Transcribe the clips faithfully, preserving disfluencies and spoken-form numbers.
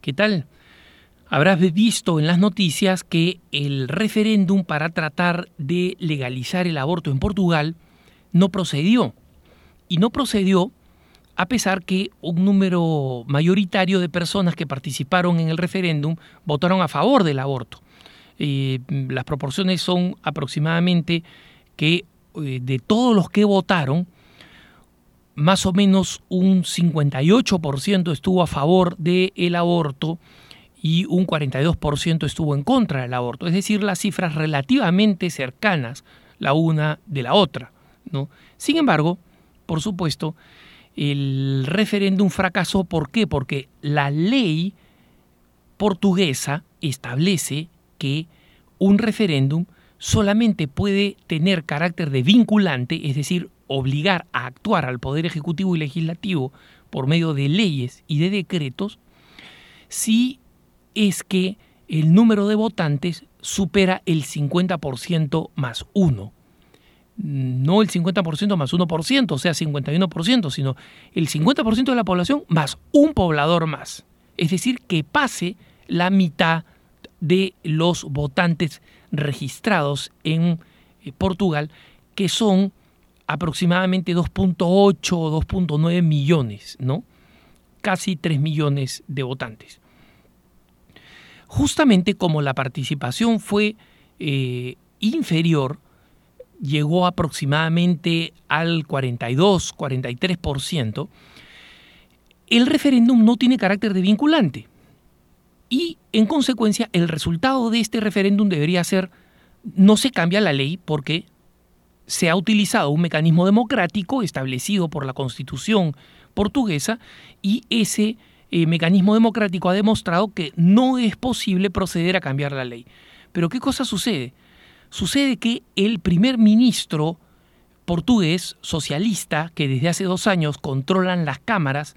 ¿Qué tal? Habrás visto en las noticias que el referéndum para tratar de legalizar el aborto en Portugal no procedió. Y no procedió a pesar que un número mayoritario de personas que participaron en el referéndum votaron a favor del aborto. Eh, las proporciones son aproximadamente que eh, de todos los que votaron, más o menos un cincuenta y ocho por ciento estuvo a favor del aborto y un cuarenta y dos por ciento estuvo en contra del aborto. Es decir, las cifras relativamente cercanas la una de la otra, ¿no? Sin embargo, por supuesto, el referéndum fracasó. ¿Por qué? Porque la ley portuguesa establece que un referéndum solamente puede tener carácter de vinculante, es decir, obligar a actuar al Poder Ejecutivo y Legislativo por medio de leyes y de decretos, si es que el número de votantes supera el cincuenta por ciento más uno. No el cincuenta por ciento más uno por ciento, o sea, cincuenta y uno por ciento, sino el cincuenta por ciento de la población más un poblador más. Es decir, que pase la mitad de los votantes registrados en Portugal, que son aproximadamente dos punto ocho o dos punto nueve millones, ¿no? Casi tres millones de votantes. Justamente como la participación fue eh, inferior, llegó aproximadamente al cuarenta y dos, cuarenta y tres por ciento, el referéndum no tiene carácter de vinculante. Y, en consecuencia, el resultado de este referéndum debería ser: no se cambia la ley porque se ha utilizado un mecanismo democrático establecido por la Constitución portuguesa y ese eh, mecanismo democrático ha demostrado que no es posible proceder a cambiar la ley. Pero ¿qué cosa sucede? Sucede que el primer ministro portugués socialista, que desde hace dos años controlan las cámaras,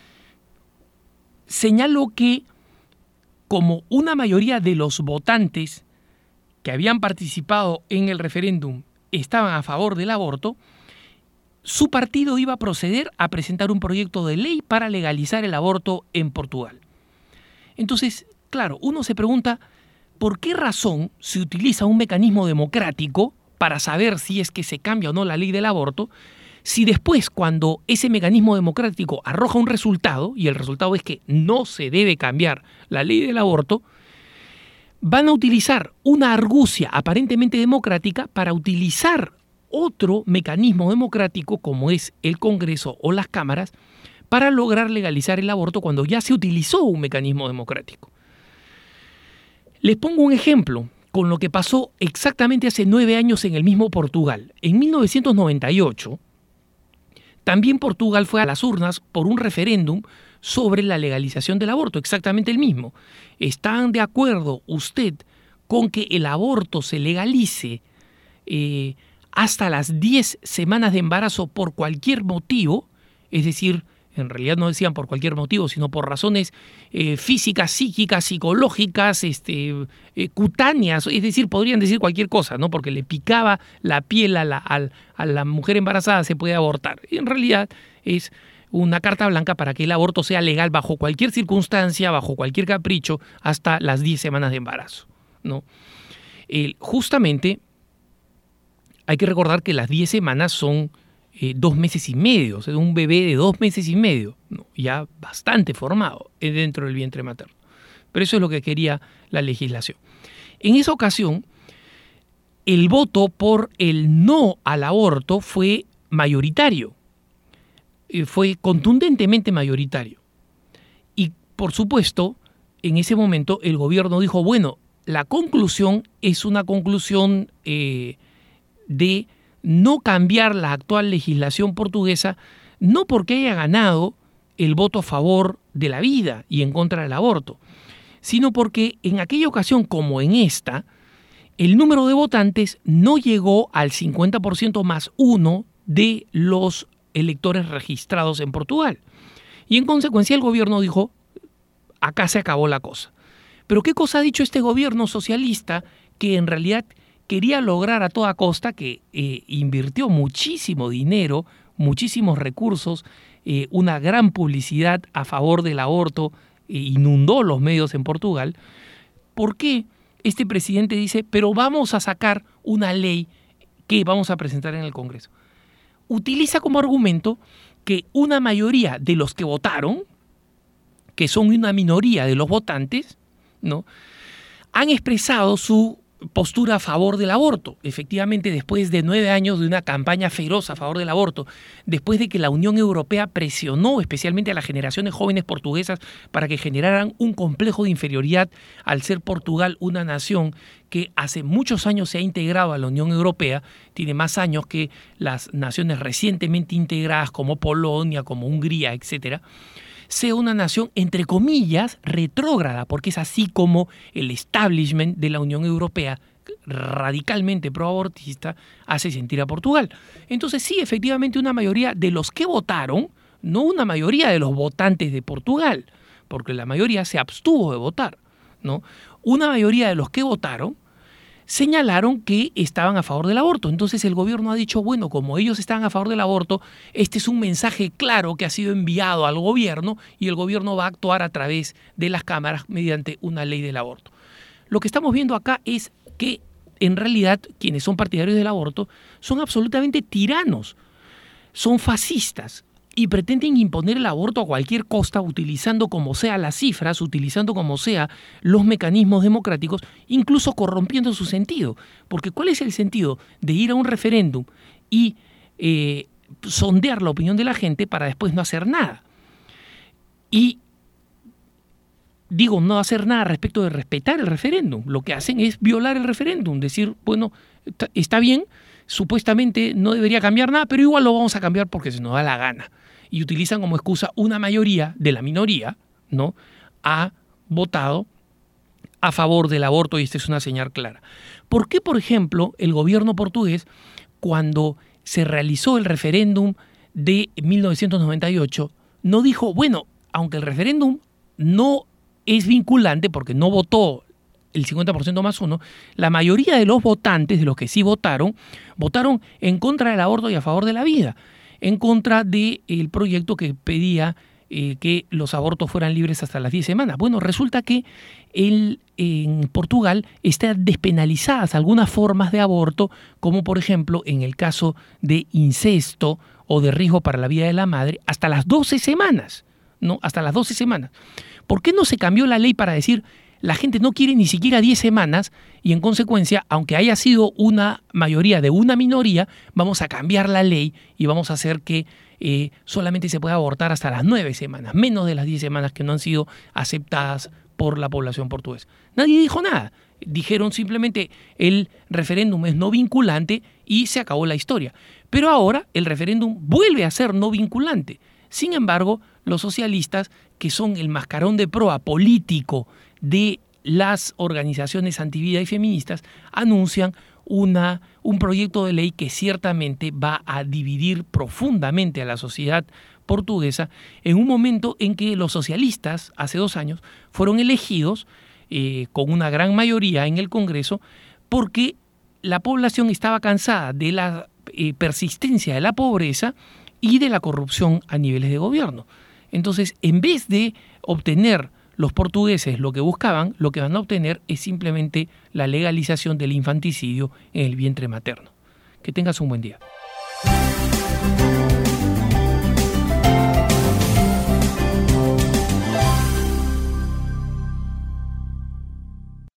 señaló que como una mayoría de los votantes que habían participado en el referéndum estaban a favor del aborto, su partido iba a proceder a presentar un proyecto de ley para legalizar el aborto en Portugal. Entonces, claro, uno se pregunta, ¿por qué razón se utiliza un mecanismo democrático para saber si es que se cambia o no la ley del aborto, si después, cuando ese mecanismo democrático arroja un resultado, y el resultado es que no se debe cambiar la ley del aborto, van a utilizar una argucia aparentemente democrática para utilizar otro mecanismo democrático, como es el Congreso o las cámaras, para lograr legalizar el aborto cuando ya se utilizó un mecanismo democrático? Les pongo un ejemplo con lo que pasó exactamente hace nueve años en el mismo Portugal. En mil novecientos noventa y ocho, también Portugal fue a las urnas por un referéndum sobre la legalización del aborto, exactamente el mismo. ¿Están de acuerdo usted con que el aborto se legalice eh, hasta las diez semanas de embarazo por cualquier motivo? Es decir, en realidad no decían por cualquier motivo, sino por razones eh, físicas, psíquicas, psicológicas, este, eh, cutáneas, es decir, podrían decir cualquier cosa, ¿no? Porque le picaba la piel a la, a, a la mujer embarazada, se puede abortar. Y en realidad es una carta blanca para que el aborto sea legal bajo cualquier circunstancia, bajo cualquier capricho, hasta las diez semanas de embarazo, ¿no? Eh, justamente hay que recordar que las diez semanas son Eh, dos meses y medio, o sea, un bebé de dos meses y medio, ¿no? Ya bastante formado dentro del vientre materno. Pero eso es lo que quería la legislación. En esa ocasión, el voto por el no al aborto fue mayoritario, eh, fue contundentemente mayoritario. Y, por supuesto, en ese momento el gobierno dijo, bueno, la conclusión es una conclusión eh, de no cambiar la actual legislación portuguesa, no porque haya ganado el voto a favor de la vida y en contra del aborto, sino porque en aquella ocasión, como en esta, el número de votantes no llegó al cincuenta por ciento más uno de los electores registrados en Portugal. Y en consecuencia el gobierno dijo, acá se acabó la cosa. Pero ¿qué cosa ha dicho este gobierno socialista que en realidad quería lograr a toda costa, que eh, invirtió muchísimo dinero, muchísimos recursos, eh, una gran publicidad a favor del aborto inundó los medios en Portugal, ¿por qué este presidente dice, pero vamos a sacar una ley que vamos a presentar en el Congreso? Utiliza como argumento que una mayoría de los que votaron, que son una minoría de los votantes, ¿no?, han expresado su postura a favor del aborto. Efectivamente, después de nueve años de una campaña feroz a favor del aborto, después de que la Unión Europea presionó especialmente a las generaciones jóvenes portuguesas para que generaran un complejo de inferioridad al ser Portugal una nación que hace muchos años se ha integrado a la Unión Europea, tiene más años que las naciones recientemente integradas como Polonia, como Hungría, etcétera, sea una nación, entre comillas, retrógrada, porque es así como el establishment de la Unión Europea, radicalmente proabortista, hace sentir a Portugal. Entonces sí, efectivamente, una mayoría de los que votaron, no una mayoría de los votantes de Portugal, porque la mayoría se abstuvo de votar, ¿no? Una mayoría de los que votaron señalaron que estaban a favor del aborto. Entonces el gobierno ha dicho, bueno, como ellos están a favor del aborto, este es un mensaje claro que ha sido enviado al gobierno y el gobierno va a actuar a través de las cámaras mediante una ley del aborto. Lo que estamos viendo acá es que en realidad quienes son partidarios del aborto son absolutamente tiranos, son fascistas y pretenden imponer el aborto a cualquier costa, utilizando como sea las cifras, utilizando como sea los mecanismos democráticos, incluso corrompiendo su sentido. Porque ¿cuál es el sentido de ir a un referéndum y eh, sondear la opinión de la gente para después no hacer nada? Y digo, no hacer nada respecto de respetar el referéndum. Lo que hacen es violar el referéndum, decir, bueno, está bien, supuestamente no debería cambiar nada, pero igual lo vamos a cambiar porque se nos da la gana. Y utilizan como excusa una mayoría de la minoría, ¿no?, ha votado a favor del aborto y esta es una señal clara. ¿Por qué, por ejemplo, el gobierno portugués, cuando se realizó el referéndum de mil novecientos noventa y ocho, no dijo, bueno, aunque el referéndum no es vinculante porque no votó el cincuenta por ciento más uno, la mayoría de los votantes, de los que sí votaron, votaron en contra del aborto y a favor de la vida, en contra del proyecto que pedía eh, que los abortos fueran libres hasta las diez semanas? Bueno, resulta que el, en Portugal están despenalizadas algunas formas de aborto, como por ejemplo en el caso de incesto o de riesgo para la vida de la madre, hasta las doce semanas, ¿no? Hasta las doce semanas. ¿Por qué no se cambió la ley para decir la gente no quiere ni siquiera diez semanas y en consecuencia, aunque haya sido una mayoría de una minoría, vamos a cambiar la ley y vamos a hacer que eh, solamente se pueda abortar hasta las nueve semanas, menos de las diez semanas que no han sido aceptadas por la población portuguesa? Nadie dijo nada. Dijeron simplemente el referéndum es no vinculante y se acabó la historia. Pero ahora el referéndum vuelve a ser no vinculante. Sin embargo, los socialistas, que son el mascarón de proa político de las organizaciones antivida y feministas, anuncian una, un proyecto de ley que ciertamente va a dividir profundamente a la sociedad portuguesa en un momento en que los socialistas, hace dos años, fueron elegidos eh, con una gran mayoría en el Congreso porque la población estaba cansada de la eh, persistencia de la pobreza y de la corrupción a niveles de gobierno. Entonces, en vez de obtener los portugueses lo que buscaban, lo que van a obtener es simplemente la legalización del infanticidio en el vientre materno. Que tengas un buen día.